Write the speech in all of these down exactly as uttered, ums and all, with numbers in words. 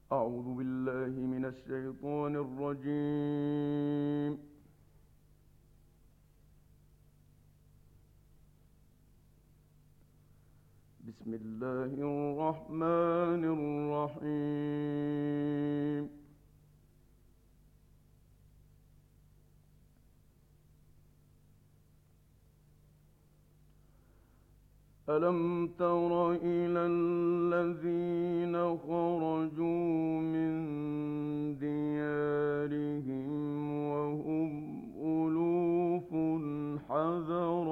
أعوذ بالله من الشيطان الرجيم. بسم الله الرحمن الرحيم. ألم تر إلى الذين خرجوا من ديارهم وهم ألوف حذر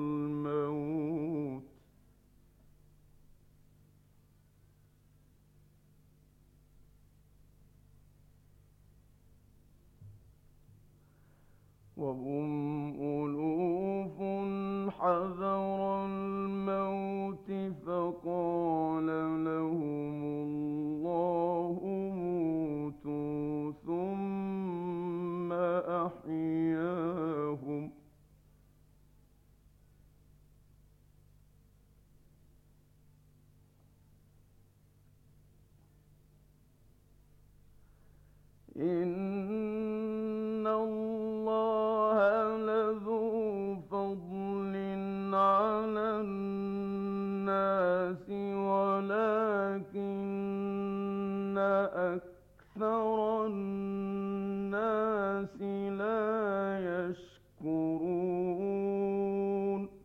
الموت وهم ألوف حذر الموت فقال لهم الله موتوا ثم أحياهم إن الله لذو فضل على الناس ولكن أكثر الناس لا يشكرون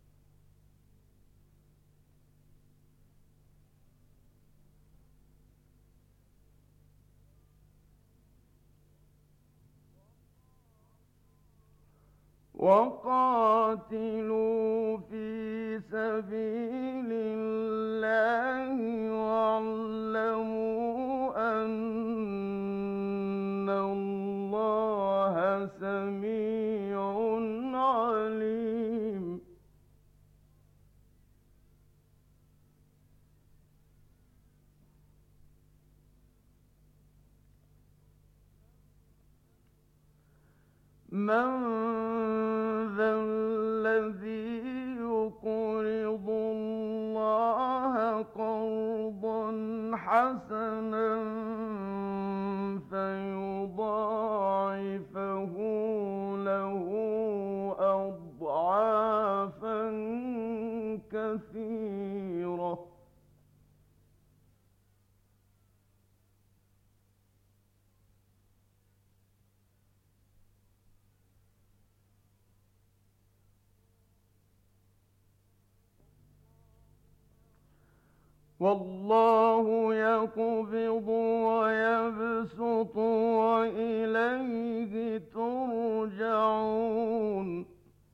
وقاتلوا في سبيل الله واعلموا أن الله سميع عليم من ذا الذي يقرض الله قرضا حسنا فيضاعفه له أضعافا كثيرة والله يقبض ويبسط وإليه ترجعون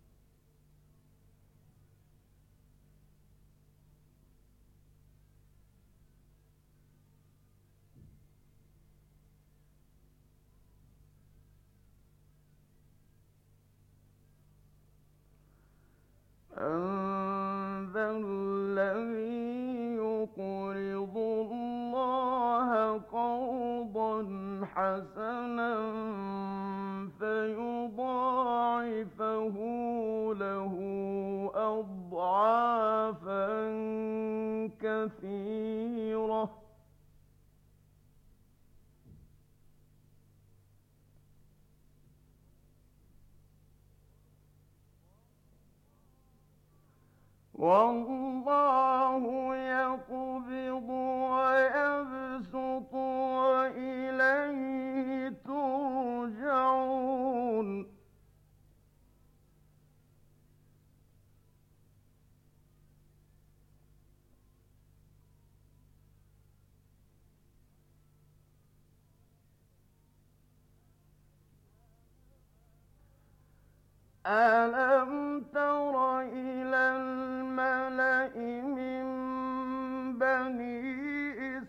أَمَّن ذَا الَّذِي يُقْرِضُ اللَّهَ قَرْضًا حَسَنًا فَيُضَاعِفَهُ لَهُ أَضْعَافًا كَثِيرَةً والله يقبض ويبسط وإليه ترجعون أَلَمْ تَرَ إِلَى الْمَلَإِ مِن بَنِي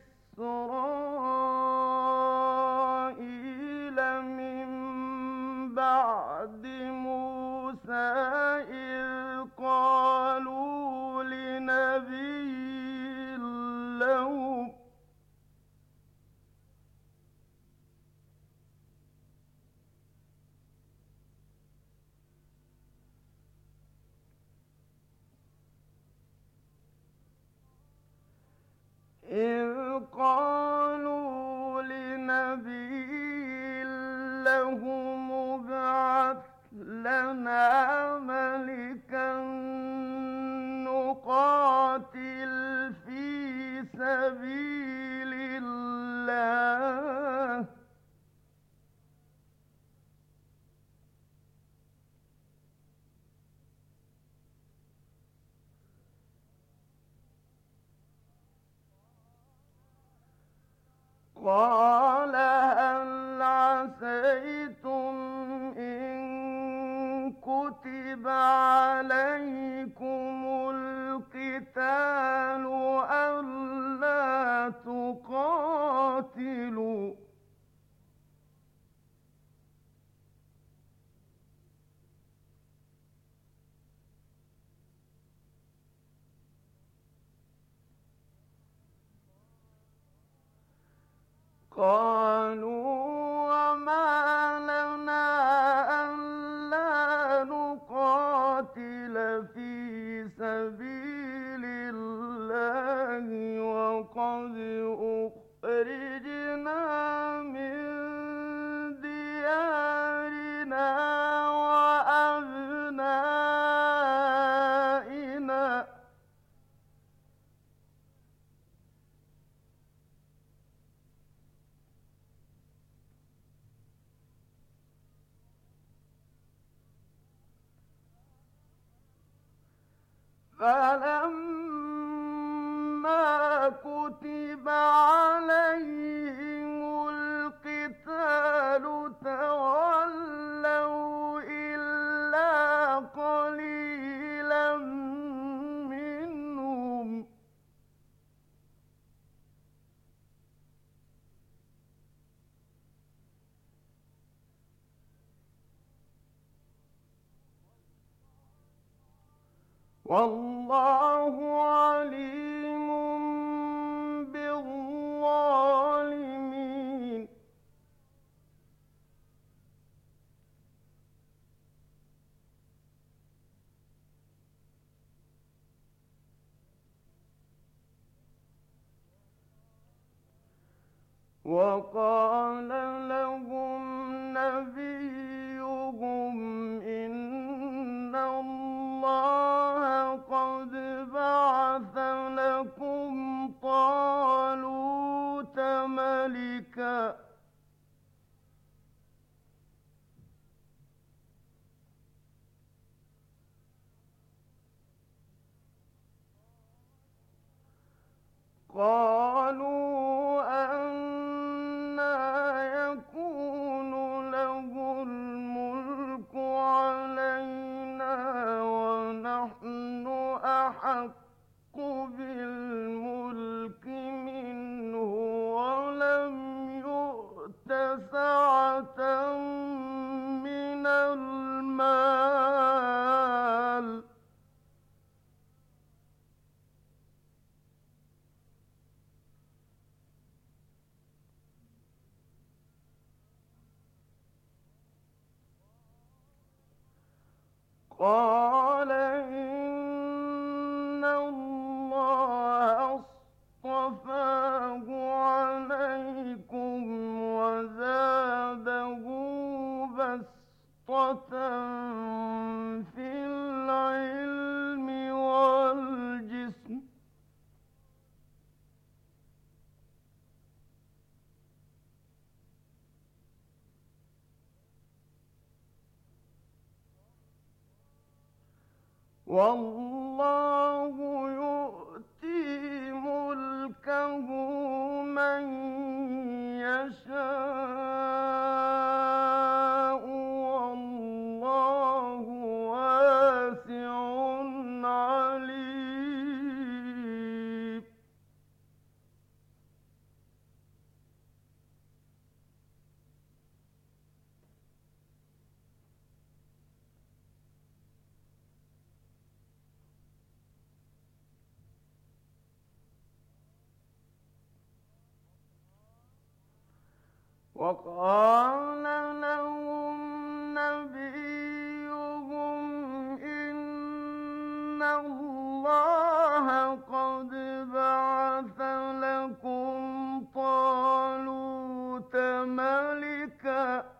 إِسْرَائِيلَ مِن بَعْدِ مُوسَىٰ إِذْ قَالُوا لِنَبِيٍّ لَّهُمْ قاتل في سبيل الله قال هل عسيتم إن كتب عليكم القتال ألا تقاتلوا قالوا وما لنا ألا نقاتل في سبيل الله وقد أخرجنا من ديارنا وأبنائنا فلما كتب عليهم القتال تولوا إلا قليلا منهم والله عليم بالظالمين وقال لهم نبيهم إن الله قد بعث لكم طالوت ملكا قالوا أنى يكون له الملك علينا ونحن أحق بالملك منه ولم يؤت سعة من المال قال إن الله اصطفاه عليكم وزاده بسطة في العلم والجسم والله يؤتي ملكه من يشاء والله واسع عليم وقال لهم نبيهم إن الله قد بعث لكم طالوت ملكا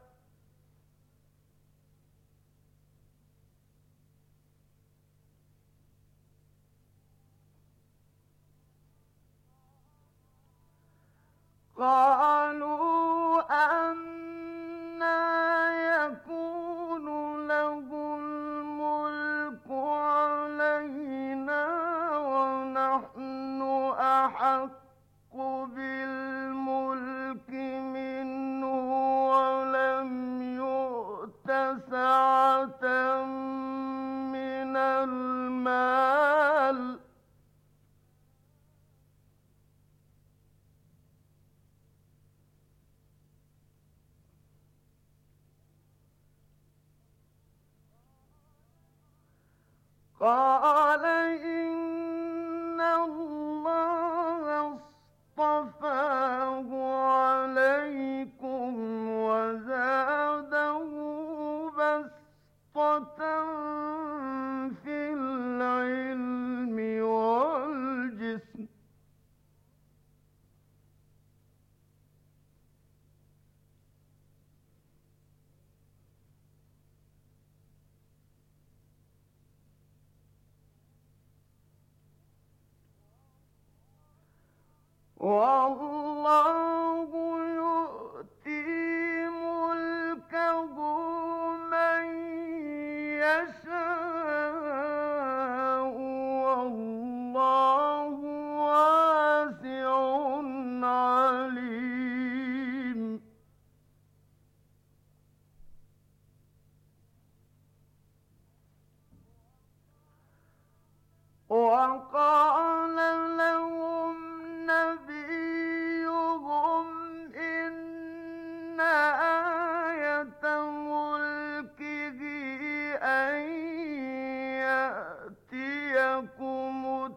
قالوا أنى يكون له الملك علينا ونحن أحق بالملك منه ولم يؤت سعة من المال. قال إن الله اصطفاه عليكم وزاده بسطة في العلم والجسم والله يؤتي ملكه من يشاء والله واسع عليم. وقال لهم نبيهم إن آية ملكه أن يأتيكم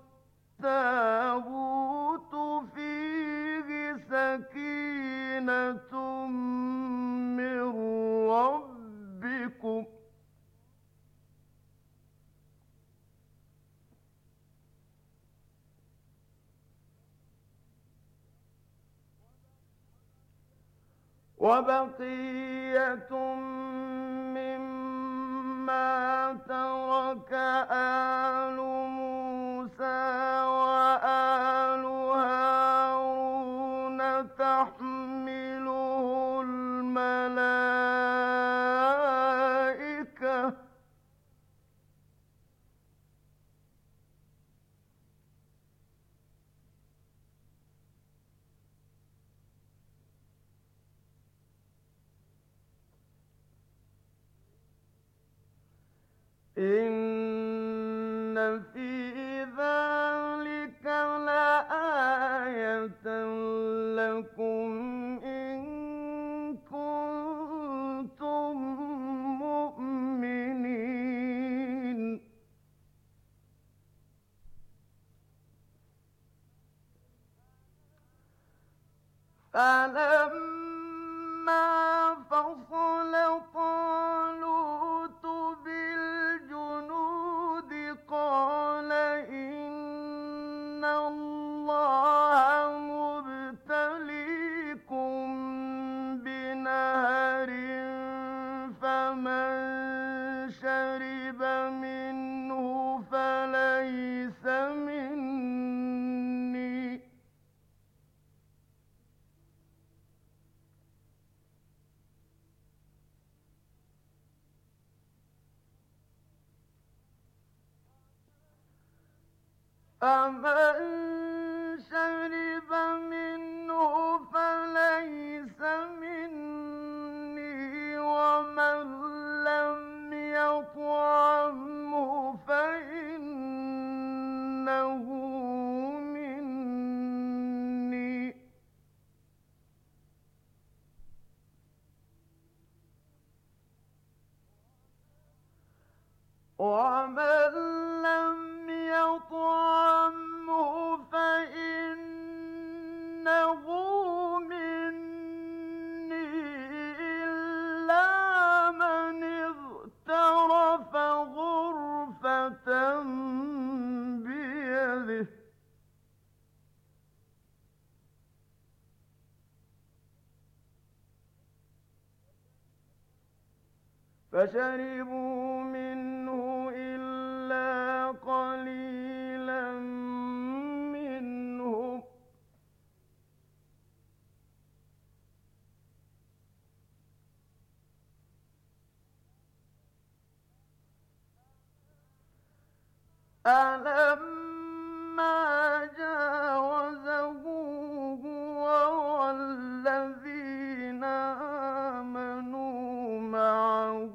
التابوت فيه سكينة من ربكم وبقية مما ترك آل موسى وآل هارون تحمله الملائكة إن في ذلك لآية لكم إن كنتم مؤمنين. فلما فصل طالوت بالجنود قال إن الله مبتليكم بنهر فمن شرب منه فليس مني فمن شرب منه فليس مني ومن لم يطعمه فإنه مني ومن لم يطعمه فإنه مني إلا من اغترف غرفة بيده فشربوا منه إلا قليلا منهم فلما جاوزه هو والذين آمنوا معه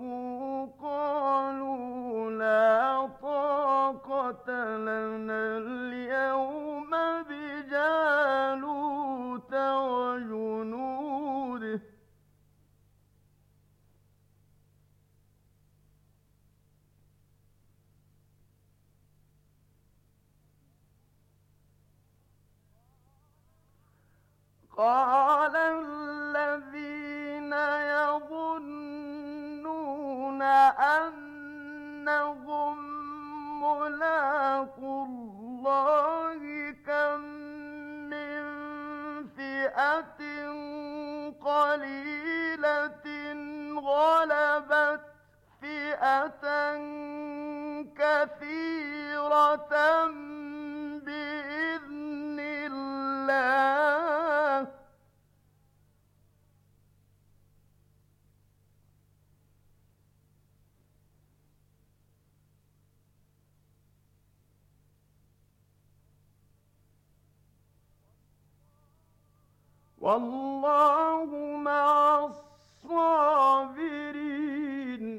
قالوا لا طاقة لنا اليوم بجالوت وجنوده قال الذين يظنون أنهم ملاقو الله كم من فئة قليلة غلبت فئة كثيرة بإذن الله والله مع الصابرين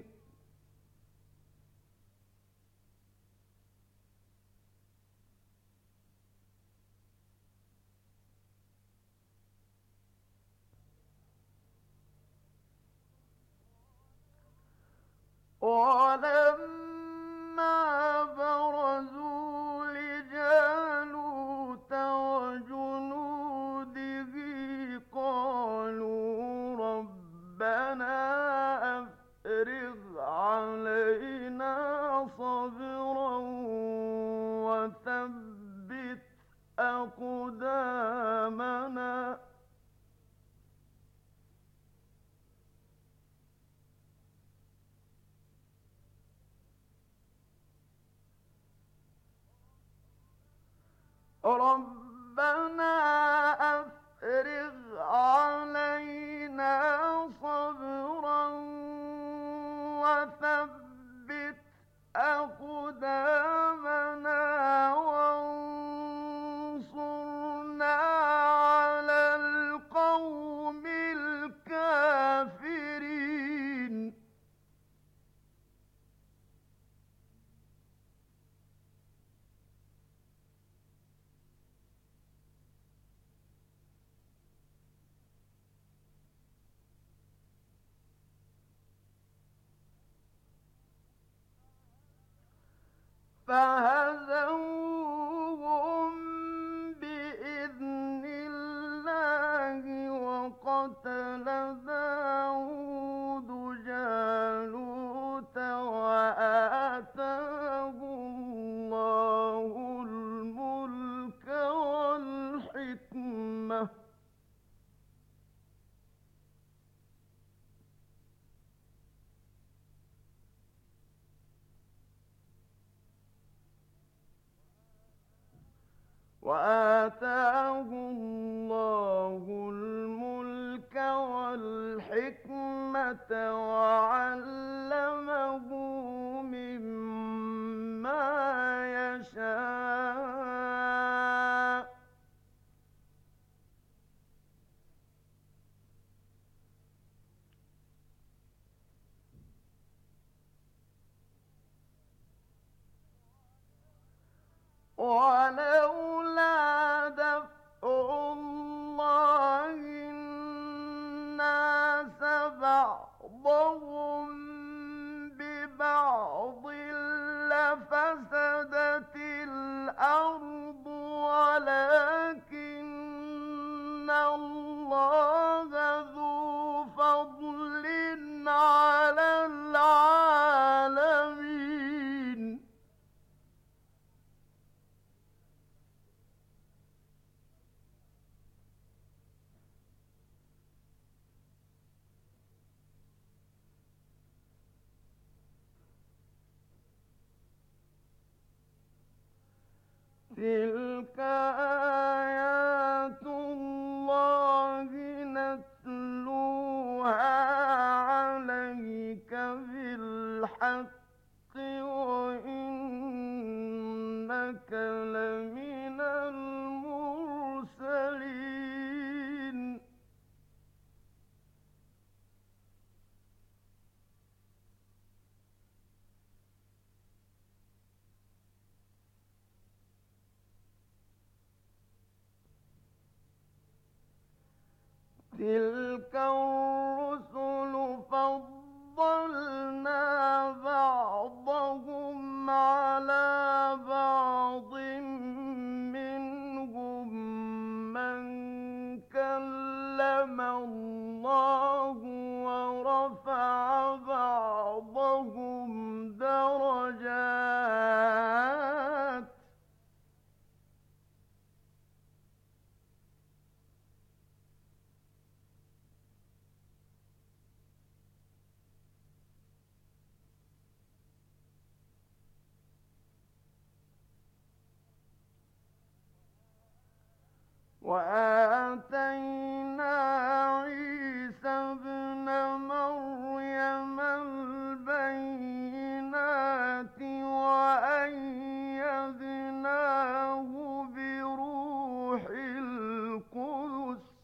ولما برزوا لجالوت وجنوده قالوا ربنا أفرغ علينا صبرا وثبت أقدامنا ربنا أفرغ علينا صبرا وثبت أقدامنا وانصرنا على القوم الكافرين فهزموهم بإذن الله وقتل داود جالوت وآتاه الله الملك والحكمة وآتاه الله الملك والحكمة وعلمه مما يشاء ولولا دفع الله الناس بعضهم ببعض لفسدت الأرض ولكن الله ذو فضل على العالمين تلك آيات الله نتلوها عليك بالحق وإنك تِلْكَ الرُّسُلُ فَضَّلْنَا بَعْضَهُمْ عَلَىٰ بَعْضٍ ۖ مِّنْهُم مَّن كَلَّمَ اللَّهُ وَرَفَعَ بَعْضَهُمْ دَرَجَاتٍ ۚ وَآتَيْنَا عِيسَى ابْنَ مَرْيَمَ الْبَيِّنَاتِ وَأَيَّدْنَاهُ بِرُوحِ الْقُدُسِ ۗ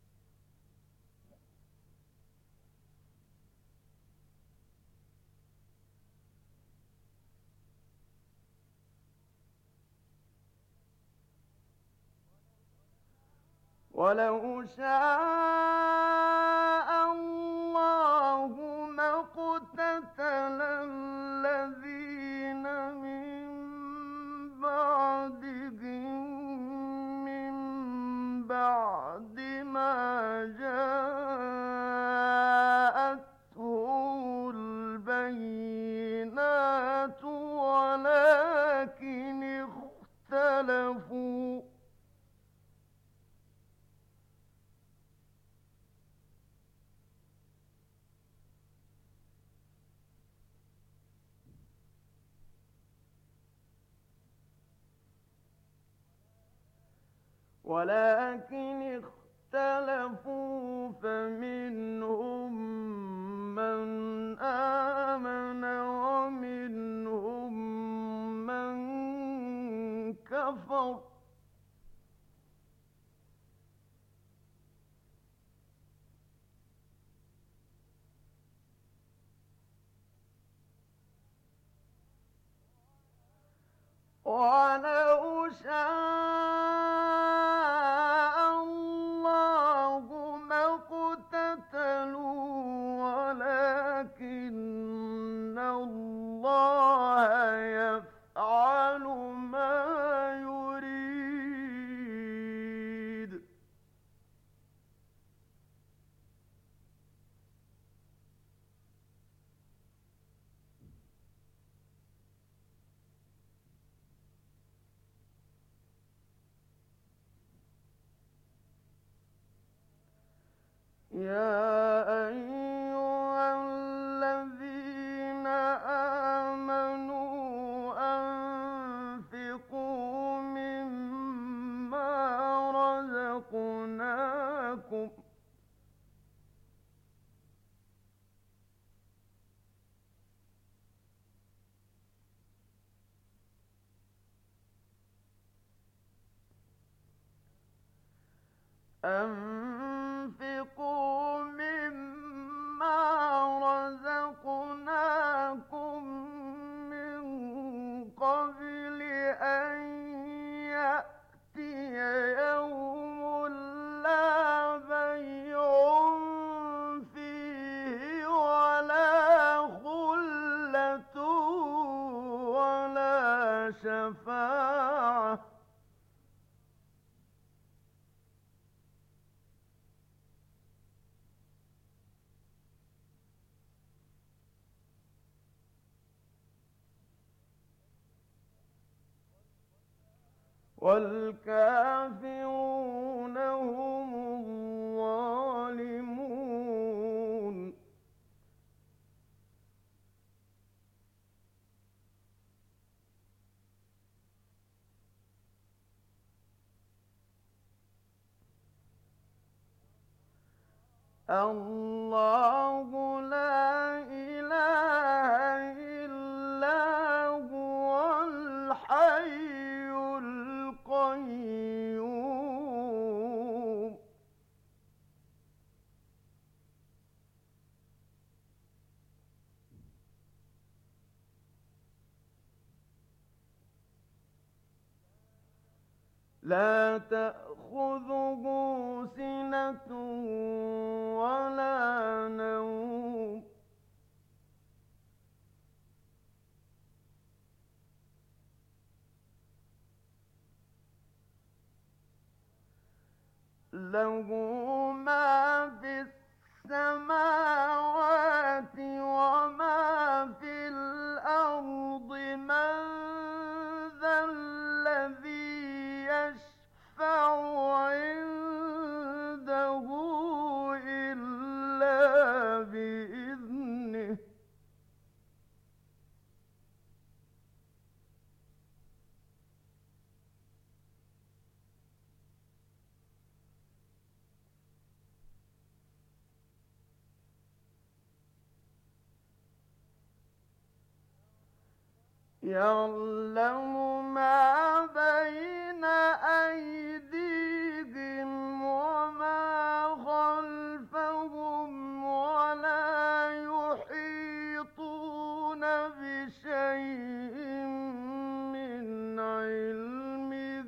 وَلَوْ شَاءَ اللَّهُ مَا اقْتَتَلَ الَّذِينَ مِن بَعْدِهِم مِّن بَعْدِ مَا جَاءَتْهُمُ الْبَيِّنَاتُ وَلَٰكِنِ اخْتَلَفُوا ۚ ولكن اختلفوا فمنهم من آمن ومنهم من كفر، وَلَوْ شَاءَ اللَّهُ مَا اقْتَتَلُوا وَلَٰكِنَّ اللَّهَ يَفْعَلُ مَا يُرِيدُ. يَا أَيُّهَا الَّذِينَ آمَنُوا أَنفِقُوا مِمَّا رَزَقْنَاكُمْ أَنفِقُوا مِمَّا رَزَقْنَاكُم مِّن قَبْلِ أَن يَأْتِيَ يَوْمٌ لَّا بَيْعٌ فِيهِ وَلَا خُلَّةٌ وَلَا شَفَاعَةٌ ۗ وَالْكَافِرُونَ هُمُ الظَّالِمُونَ. اللَّهُ لَا إِلَٰهَ إِلَّا هُوَ الْحَيُّ الْقَيُّومُ. لا تأخذه سنة ولا نوم له ما في السماوات وما في الأرض من ذا الذي يشفع عنده إلا بإذنه يعلم ما بين أيديهم وما خلفهم ولا يحيطون بشيء من علمه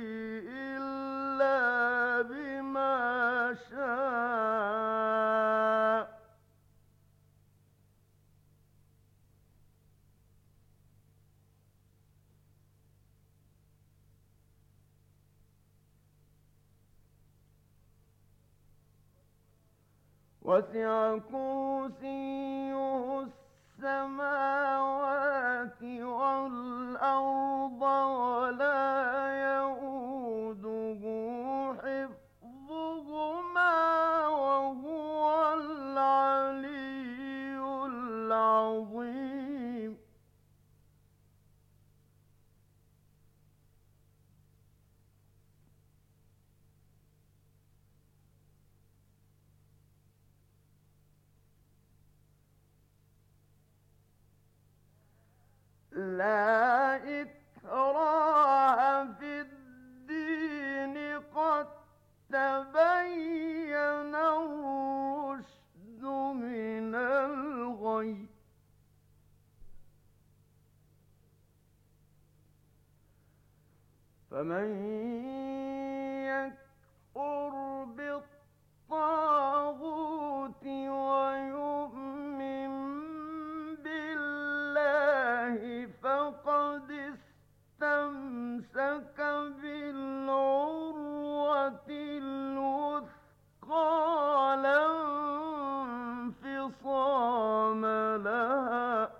إلا بما شاء وسع كرسيه السماوات والأرض ولا يئوده حفظهما وهو العلي العظيم لا إكراه في الدين قد تبين الرشد من الغي فمن يكفر بالطاغوت ويؤمن بالله فقد استمسك بالعروة الوثقى لا انفصام لها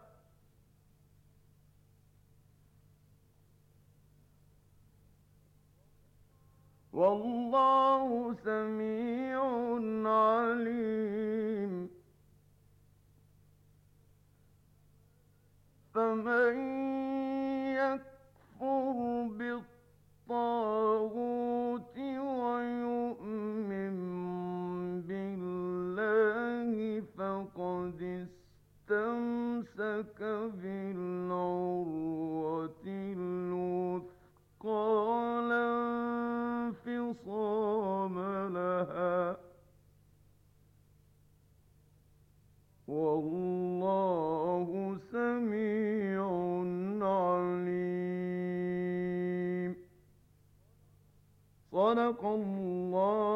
والله سميع عليم فمن يكفر بالطاغوت ويؤمن بالله فقد استمسك بالعروة الوثقى لا انفصام لها والله سميع عليم صدق الله